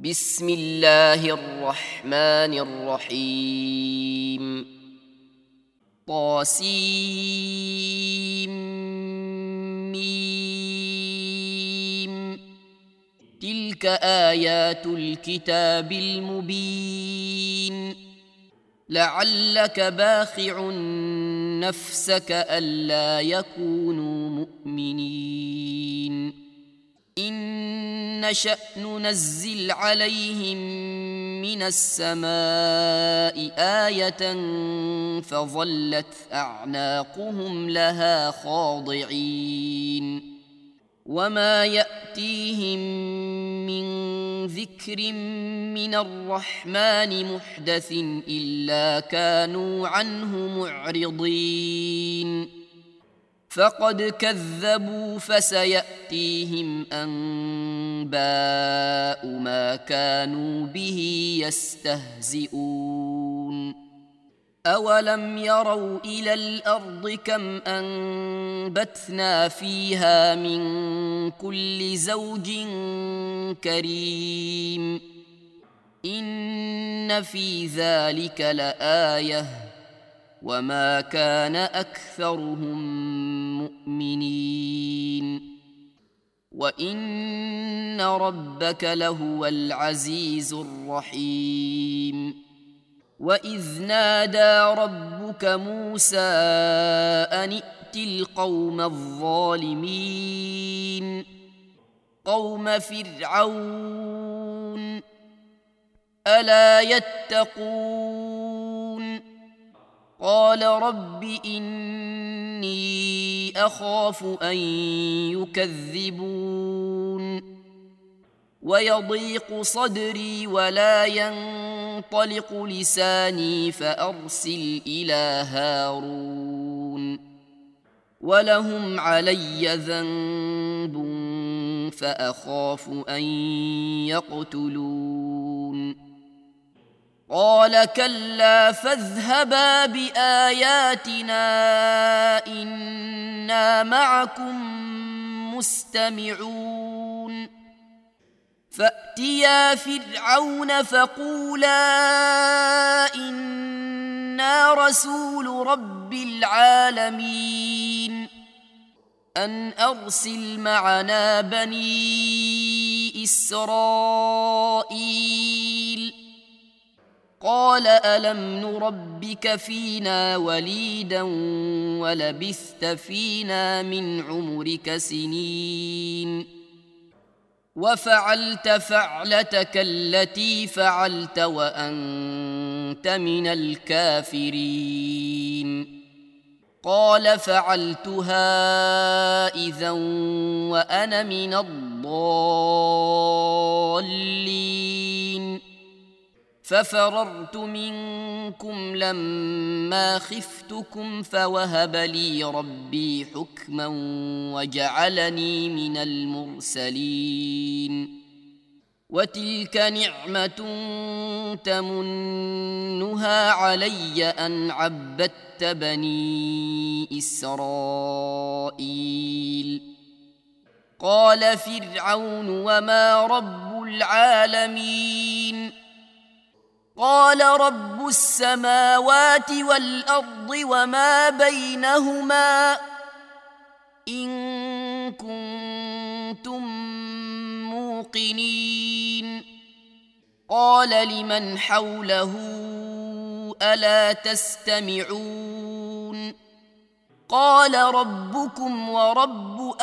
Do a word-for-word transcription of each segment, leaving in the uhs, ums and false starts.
بسم الله الرحمن الرحيم طاسيم تلك آيات الكتاب المبين لعلك باخع نفسك ألا يكونوا مؤمنين إن نشأ ننزل عليهم من السماء آية فظلت أعناقهم لها خاضعين وما يأتيهم من ذكر من الرحمن محدث إلا كانوا عنه معرضين فقد كذبوا فسيأتيهم أنباء ما كانوا به يستهزئون أولم يروا إلى الأرض كم أنبتنا فيها من كل زوج كريم إن في ذلك لآية وما كان أكثرهم مؤمنين وإن ربك لهو العزيز الرحيم وإذ نادى ربك موسى أن ائت القوم الظالمين قوم فرعون ألا يتقون قال رب إني أخاف أن يكذبون ويضيق صدري ولا ينطلق لساني فأرسل إلى هارون ولهم علي ذنب فأخاف أن يقتلون قال كلا فاذهبا بآياتنا إنا معكم مستمعون فأتيا فرعون فقولا إنا رسول رب العالمين أن أرسل معنا بني إسرائيل قال ألم نربك فينا وليدا ولبثت فينا من عمرك سنين وفعلت فعلتك التي فعلت وأنت من الكافرين قال فعلتها إذا وأنا من الضالين ففررت منكم لما خفتكم فوهب لي ربي حكما وجعلني من المرسلين وتلك نعمة تمنها علي أن عبدت بني إسرائيل قال فرعون وما رب العالمين قال رب السماوات والأرض وما بينهما إن كنتم موقنين قال لمن حوله ألا تستمعون قال ربكم ورب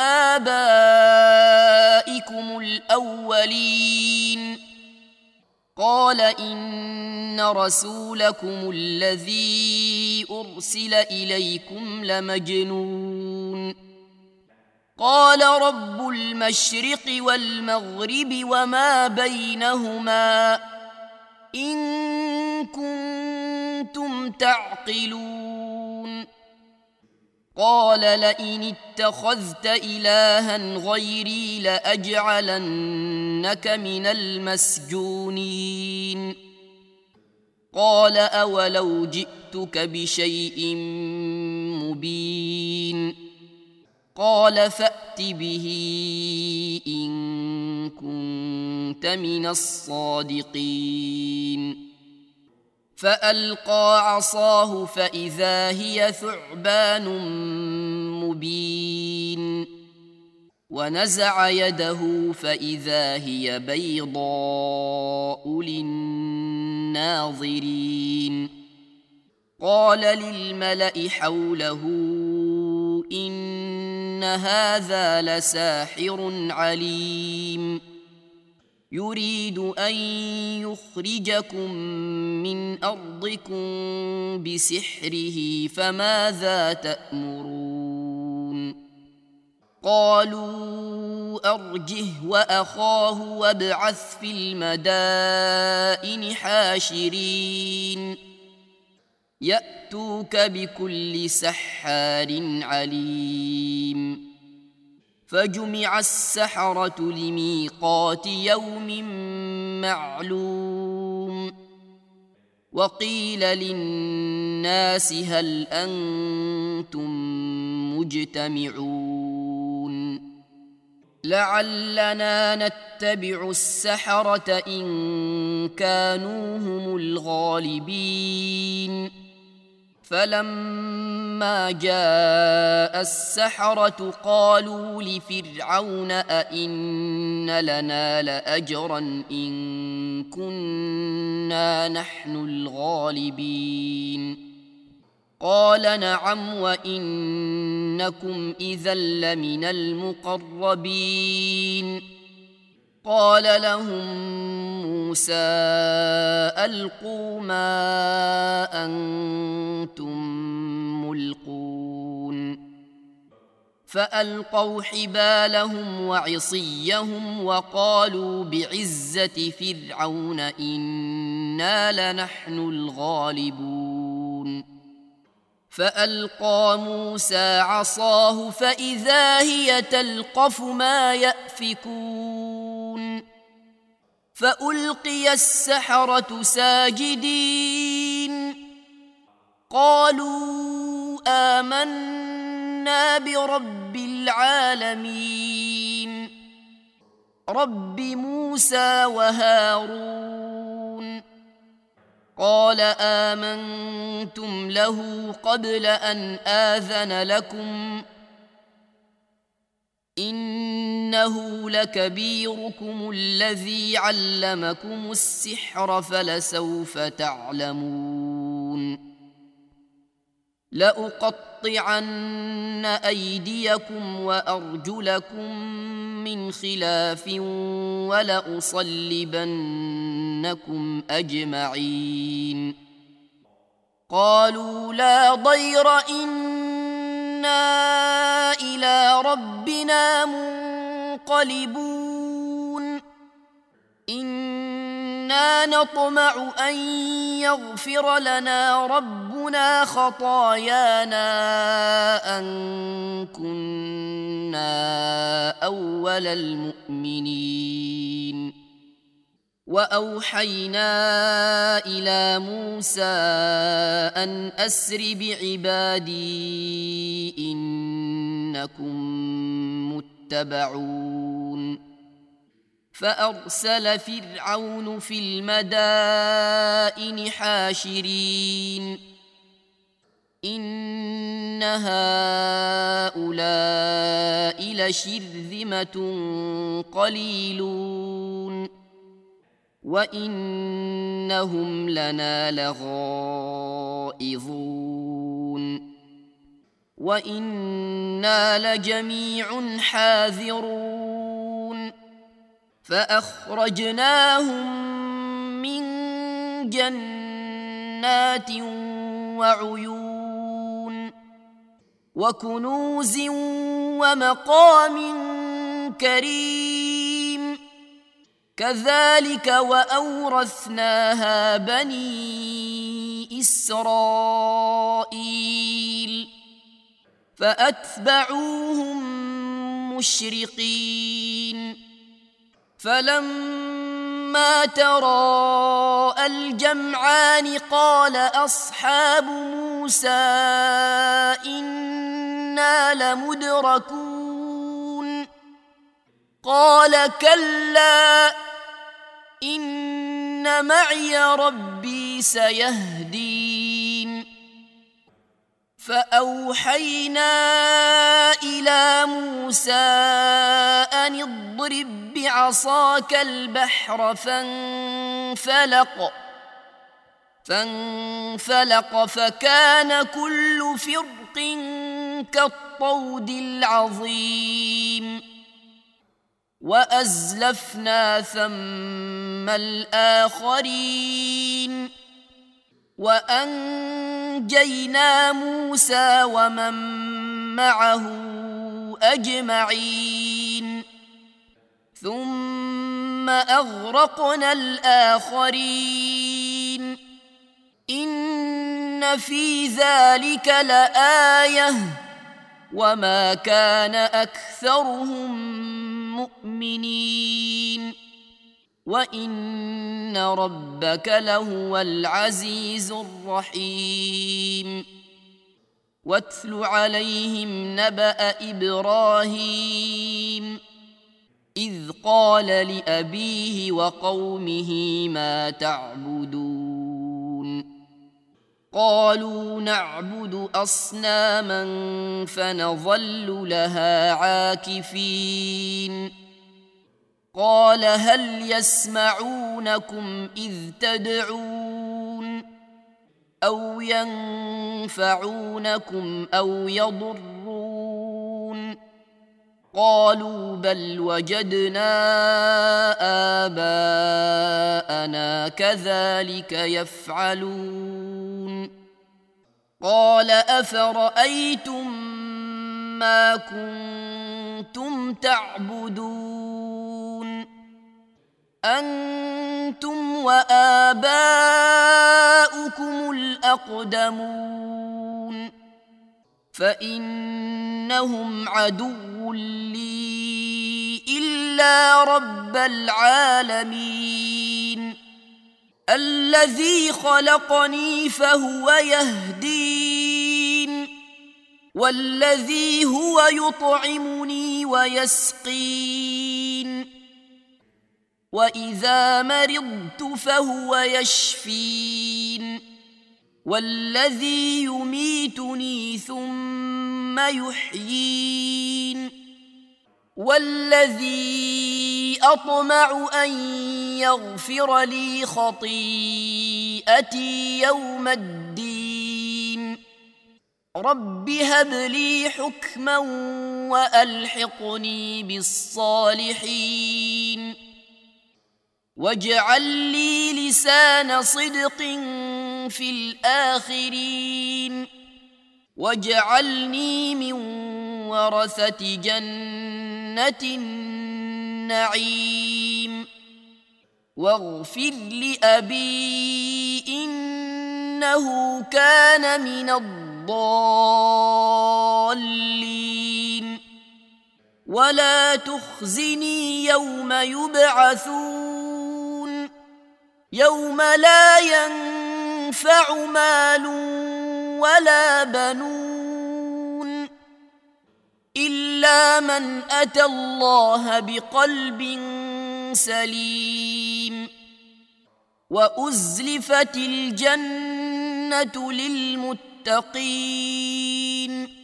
آبائكم الأولين قال إن رسولكم الذي أرسل إليكم لمجنون قال رب المشرق والمغرب وما بينهما إن كنتم تعقلون قال لئن اتخذت إلها غيري لأجعلنك من المسجونين قال أولو جئتك بشيء مبين قال فأت به إن كنت من الصادقين فألقى عصاه فإذا هي ثعبان مبين ونزع يده فإذا هي بيضاء للناظرين قال للملأ حوله إن هذا لساحر عليم يريد أن يخرجكم من أرضكم بسحره فماذا تأمرون قالوا أرجه وأخاه وابعث في المدائن حاشرين يأتوك بكل سحار عليم فجمع السحرة لميقات يوم معلوم وقيل للناس هل أنتم مجتمعون لعلنا نتبع السحرة إن كانوا هم الغالبين فلما جاء السحرة قالوا لفرعون أئن لنا لأجرا إن كنا نحن الغالبين قال نعم وإنكم إذا لمن المقربين قال لهم موسى ألقوا ما أنتم ملقون فألقوا حبالهم وعصيهم وقالوا بعزة فرعون إنا لنحن الغالبون فألقى موسى عصاه فإذا هي تلقف ما يأفكون فألقي السحرة ساجدين قالوا آمنا برب العالمين رب موسى وهارون قال آمنتم له قبل أن آذن لكم إنه لكبيركم الذي علمكم السحر فلسوف تعلمون لأقطعن أيديكم وأرجلكم من خلاف ولأصلبنكم أجمعين قالوا لا ضير إنا إلى ربنا منقلبون إنا نطمع أن يغفر لنا ربنا خطايانا أن كنا أول المؤمنين وأوحينا إلى موسى أن أسر بعبادي إنكم متبعون فأرسل فرعون في المدائن حاشرين إن هؤلاء لشرذمة قليلون وإنهم لنا لغائظون وإنا لجميع حاذرون فأخرجناهم من جنات وعيون وكنوز ومقام كريم كذلك وأورثناها بني إسرائيل فأتبعوهم مشرقين فلما تراءى الجمعان قال أصحاب موسى إنا لمدركون قال كلا إن معي ربي سيهدين فأوحينا إلى موسى أن اضرب بعصاك البحر فانفلق فانفلق فكان كل فرق كالطود العظيم وأزلفنا ثم الآخرين وأنجينا موسى ومن معه أجمعين ثم أغرقنا الآخرين إن في ذلك لآية وما كان أكثرهم مؤمنين وإن ربك لهو العزيز الرحيم واتل عليهم نبأ إبراهيم إذ قال لأبيه وقومه ما تعبدون قالوا نعبد أصناما فنظل لها عاكفين قال هل يسمعونكم إذ تدعون أو ينفعونكم أو يضرون قالوا بل وجدنا آباءنا كذلك يفعلون قال أفرأيتم ما كنتم تعبدون أنتم وآباؤكم الأقدمون فإنهم عدو لي إلا رب العالمين الذي خلقني فهو يهدين والذي هو يطعمني ويسقين وإذا مرضت فهو يشفين والذي يميتني ثم يحيين والذي أطمع أن يغفر لي خطيئتي يوم الدين رب هب لي حكما وألحقني بالصالحين واجعل لي لسان صدق في الآخرين واجعلني من ورثة جنة النعيم واغفر لأبي إنه كان من الضالين ولا تخزني يوم يبعثون يوم لا ينفع مال ولا بنون إلا من أتى الله بقلب سليم وأزلفت الجنة للمتقين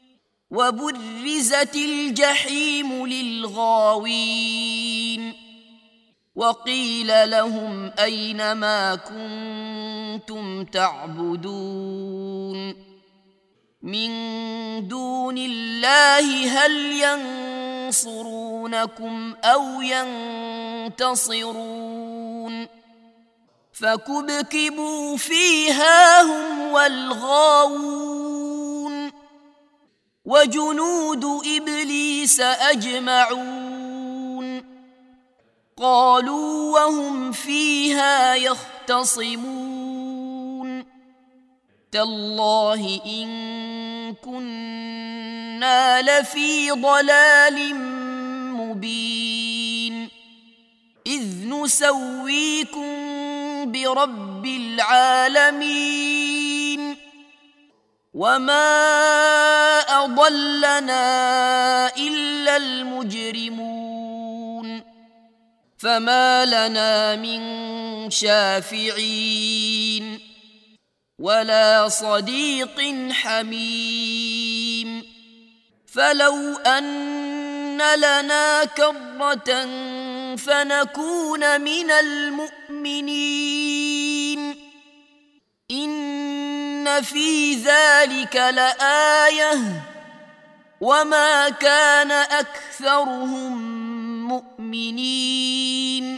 وبرزت الجحيم للغاوين وقيل لهم أين ما كنتم تعبدون من دون الله هل ينصرونكم أو ينتصرون فكبكبوا فيها هم والغاوون وجنود إبليس أجمعون قالوا وهم فيها يختصمون تالله إن كنا لفي ضلال مبين إذ نسويكم برب العالمين وما أضلنا إلا المجرمون فما لنا من شافعين ولا صديق حميم فلو أن لنا كرة فنكون من المؤمنين إن في ذلك لآية وما كان أكثرهم مؤمنين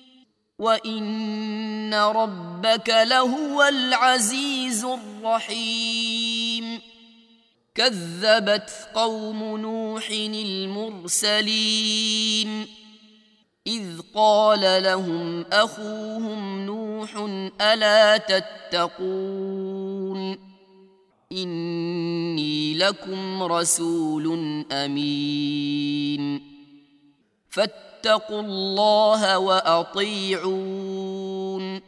وإن ربك لهو العزيز الرحيم كذبت قوم نوح المرسلين إذ قال لهم أخوهم نوح ألا تتقون إني لكم رسول أمين فاتقوا الله وأطيعون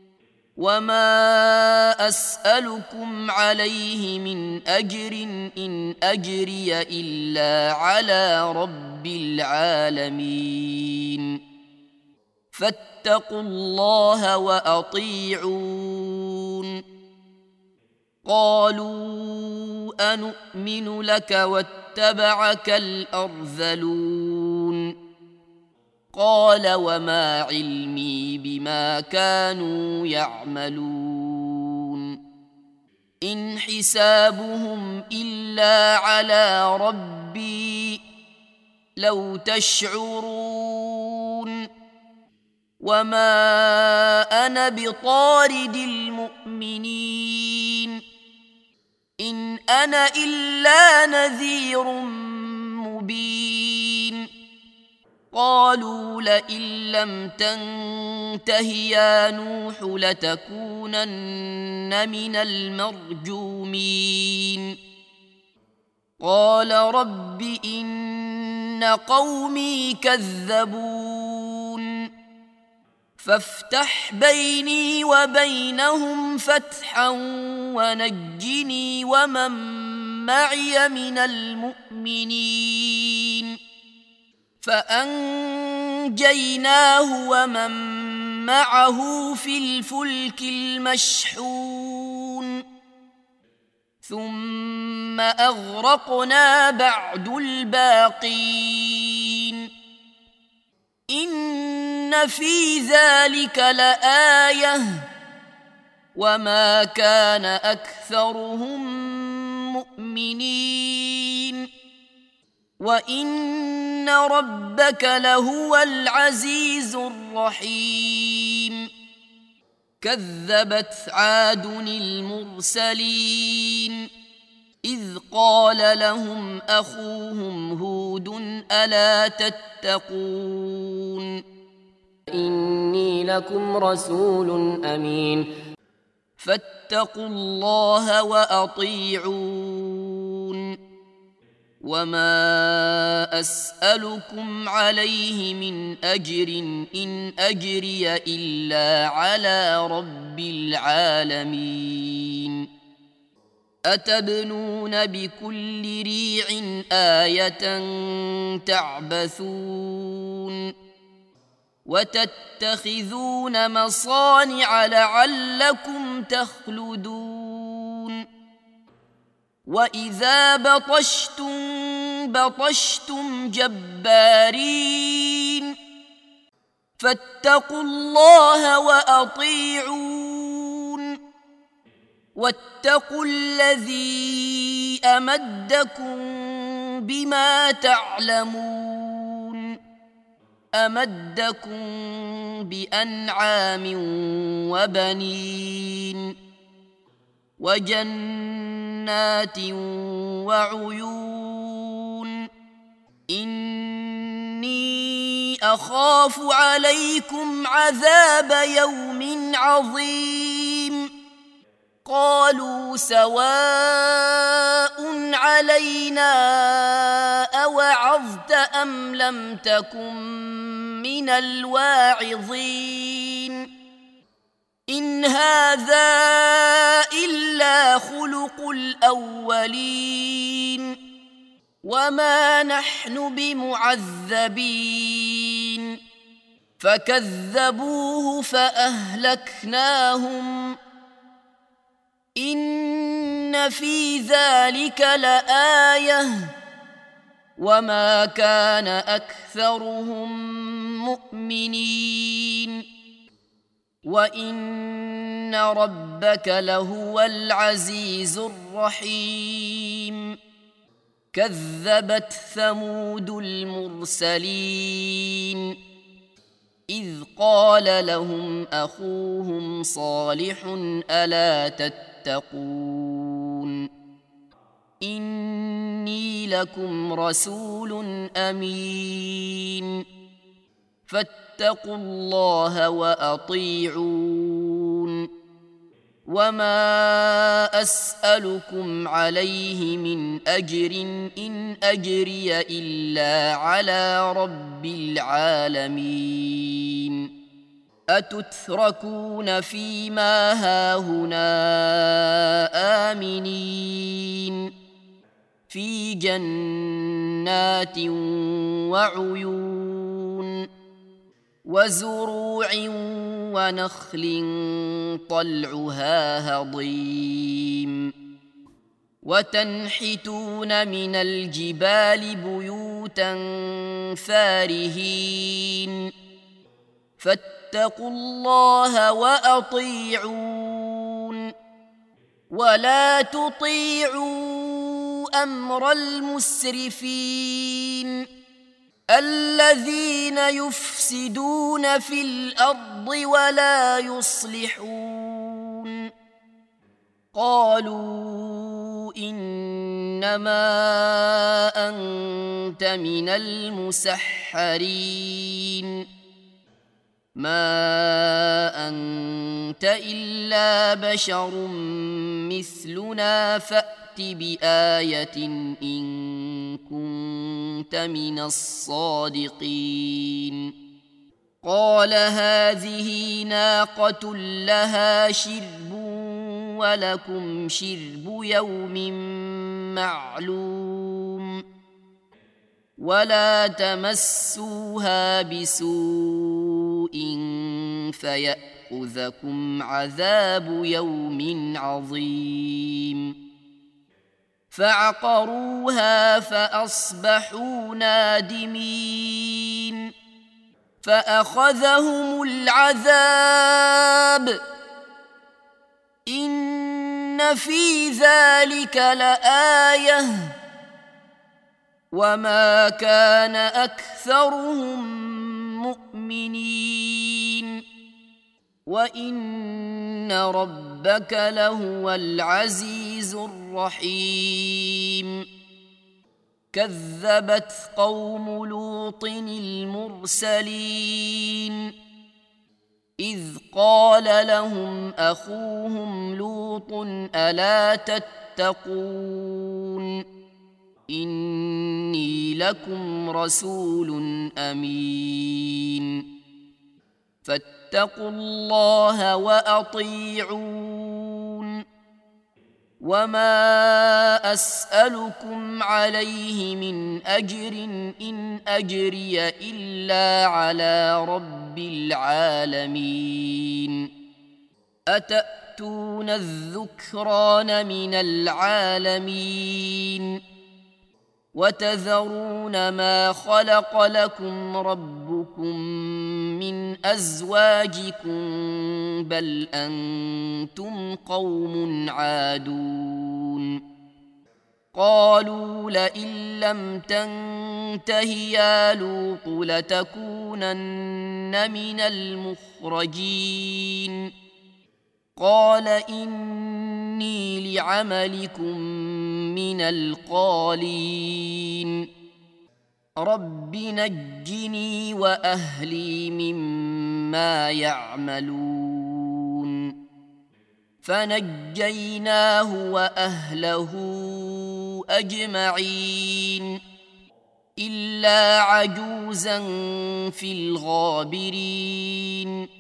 وما أسألكم عليه من أجر إن أجري إلا على رب العالمين فاتقوا الله وأطيعون قالوا أنؤمن لك واتبعك الأرذلون قال وما علمي بما كانوا يعملون إن حسابهم إلا على ربي لو تشعرون وما أنا بطارد المؤمنين إن أنا إلا نذير مبين قالوا لئن لم تنته يا نوح لتكونن من المرجومين قال رب إن قومي كذبون فافتح بيني وبينهم فتحا ونجني ومن معي من المؤمنين فأنجيناه ومن معه في الفلك المشحون ثم أغرقنا بعد الباقين إن في ذلك لآية وما كان أكثرهم مؤمنين وإن ربك لهو العزيز الرحيم كذبت عاد المرسلين إذ قال لهم أخوهم هود ألا تتقون إني لكم رسول أمين فاتقوا الله وأطيعون وما أسألكم عليه من أجر إن أجري إلا على رب العالمين أتبنون بكل ريع آية تعبثون وتتخذون مصانع لعلكم تخلدون وإذا بطشتم بطشتم جبارين فاتقوا الله وأطيعون واتقوا الذي أمدكم بما تعلمون أمدكم بأنعام وبنين وجنات وعيون إني أخاف عليكم عذاب يوم عظيم قالوا سواء علينا أوعظت أم لم تكن من الواعظين إن هذا إلا خلق الأولين وما نحن بمعذبين فكذبوه فأهلكناهم إن في ذلك لآية وما كان أكثرهم مؤمنين وإن ربك لهو العزيز الرحيم كذبت ثمود المرسلين إذ قال لهم أخوهم صالح ألا تتقون إني لكم رسول أمين فاتقوا الله وأطيعون وما أسألكم عليه من أجر إن أجري إلا على رب العالمين أتتركون فيما هاهنا آمنين في جنات وعيون وزروع ونخل طلعها هضيم وتنحتون من الجبال بيوتا فارهين فاتقوا الله وأطيعون ولا تطيعوا أمر المسرفين الذين يفسدون في الأرض ولا يصلحون قالوا إنما أنت من المسحرين ما أنت إلا بشر مثلنا فأت بآية إن كنت من الصادقين قال هذه ناقة لها شرب ولكم شرب يوم معلوم ولا تمسوها بسوء فيأخذكم عذاب يوم عظيم فعقروها فأصبحوا نادمين فأخذهم العذاب إن في ذلك لآية وما كان أكثرهم مؤمنين وإن ربك لهو العزيز الرحيم كذبت قوم لوط المرسلين إذ قال لهم أخوهم لوط ألا تتقون إني لكم رسول أمين فاتقوا الله وأطيعون وما أسألكم عليه من أجر إن أجري إلا على رب العالمين أتأتون الذكران من العالمين وتذرون ما خلق لكم ربكم من أزواجكم بل أنتم قوم عادون قالوا لئن لم تنته يا لوط لتكونن من المخرجين قال إني لعملكم من القالين رب نجني وأهلي مما يعملون فنجيناه وأهله أجمعين إلا عجوزا في الغابرين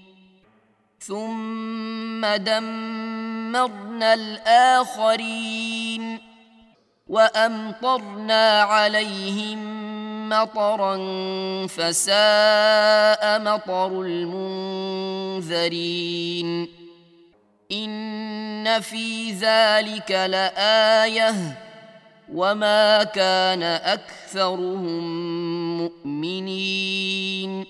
ثم دمرنا الآخرين وأمطرنا عليهم مطرا فساء مطر المنذرين إن في ذلك لآية وما كان أكثرهم مؤمنين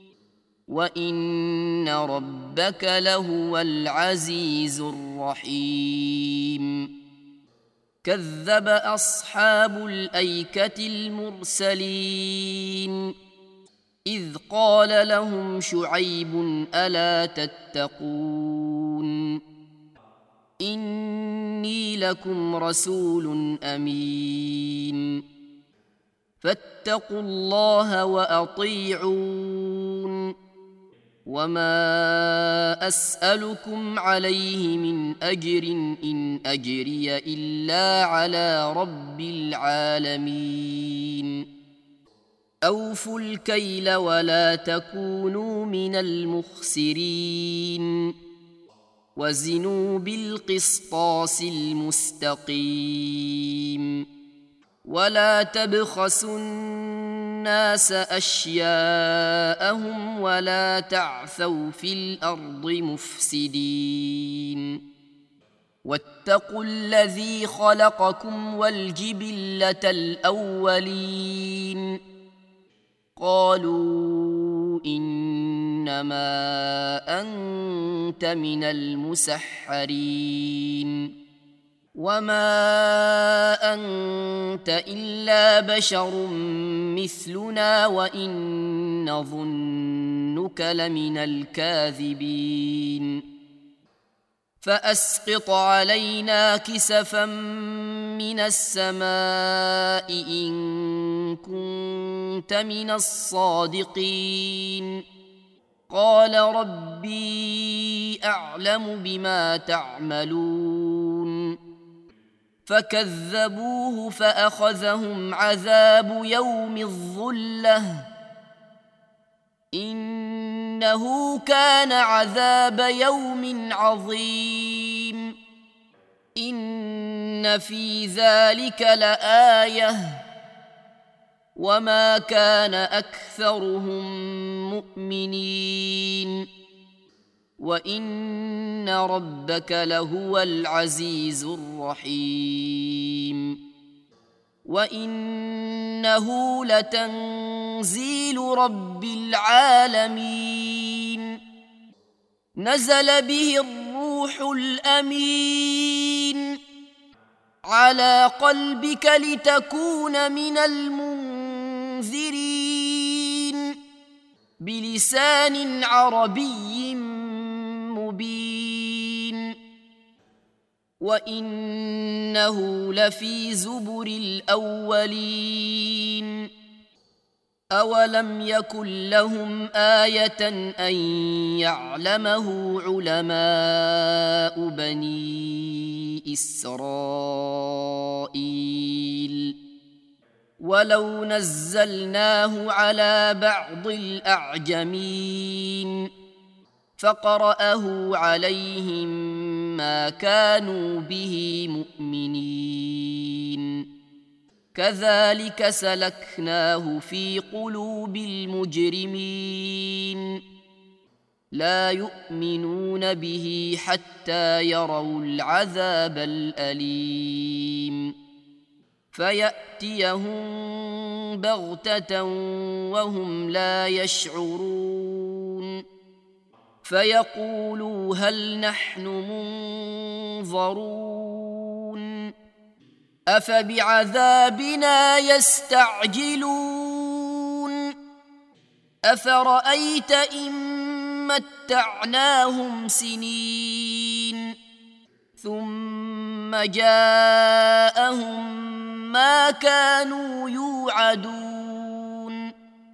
وإن ربك لهو العزيز الرحيم كذب أصحاب الأيكة المرسلين إذ قال لهم شعيب ألا تتقون إني لكم رسول أمين فاتقوا الله وأطيعون وما أسألكم عليه من أجر إن أجري إلا على رب العالمين أوفوا الكيل ولا تكونوا من المخسرين وزنوا بالقسطاس المستقيم ولا تبخسوا الناس أشياءهم ولا تعثوا في الأرض مفسدين واتقوا الذي خلقكم والجبلة الأولين قالوا إنما أنت من المسحرين وما أنت إلا بشر مثلنا وإن نظنك لمن الكاذبين فأسقط علينا كسفا من السماء إن كنت من الصادقين قال ربي أعلم بما تعملون فكذبوه فأخذهم عذاب يوم الظلة إنه كان عذاب يوم عظيم إن في ذلك لآية وما كان أكثرهم مؤمنين وإن ربك لهو العزيز الرحيم وإنه لتنزيل رب العالمين نزل به الروح الأمين على قلبك لتكون من المنذرين بلسان عربي مبين وإنه لفي زبر الأولين أولم يكن لهم آية أن يعلمه علماء بني إسرائيل ولو نزلناه على بعض الأعجمين فقرأه عليهم ما كانوا به مؤمنين كذلك سلكناه في قلوب المجرمين لا يؤمنون به حتى يروا العذاب الأليم فيأتيهم بغتة وهم لا يشعرون فيقولوا هل نحن منظرون أفبعذابنا يستعجلون أفرأيت إن متعناهم سنين ثم جاءهم ما كانوا يوعدون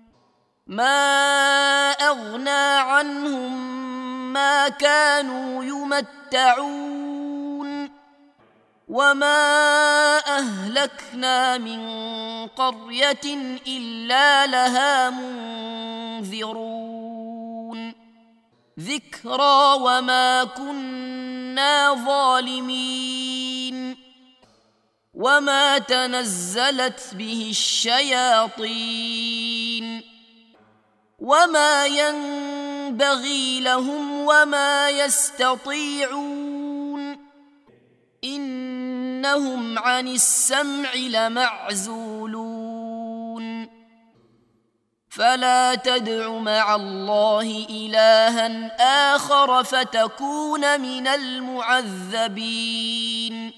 ما أغنى عنهم ما كانوا يمتعون وما أهلكنا من قرية إلا لها منذرون ذكرى وما كنا ظالمين وما تنزلت به الشياطين وما ينبغي لهم وما يستطيعون إنهم عن السمع لمعزولون فلا تدع مع الله إلها آخر فتكون من المعذبين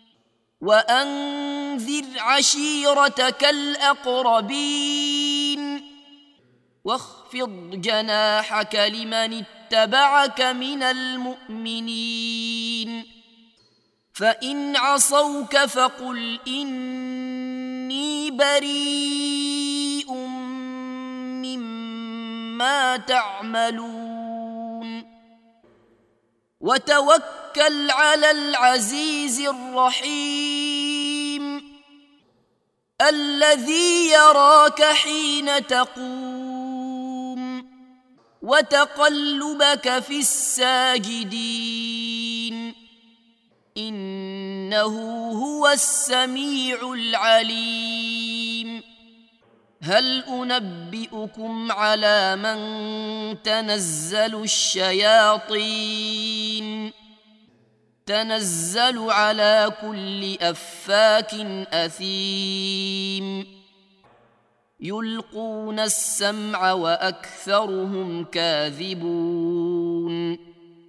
وأنذر عشيرتك الأقربين واخفض جناحك لمن اتبعك من المؤمنين فإن عصوك فقل إني بريء مما تعملون وتوكل على العزيز الرحيم الذي يراك حين تقوم وتقلبك في الساجدين إنه هو السميع العليم هل أنبئكم على من تنزل الشياطين تنزل على كل أفاك أثيم يلقون السمع وأكثرهم كاذبون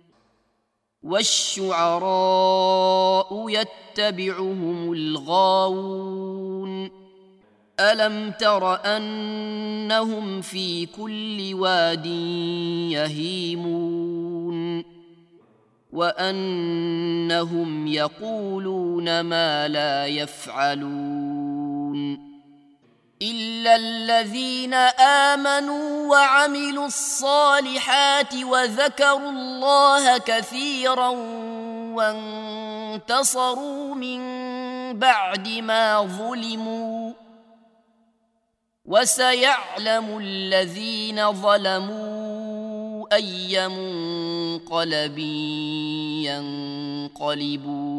والشعراء يتبعهم الغاوون ألم تر أنهم في كل واد يهيمون وأنهم يقولون ما لا يفعلون إلا الذين آمنوا وعملوا الصالحات وذكروا الله كثيرا وانتصروا من بعد ما ظلموا وسيعلم الذين ظلموا أي منقلب ينقلبون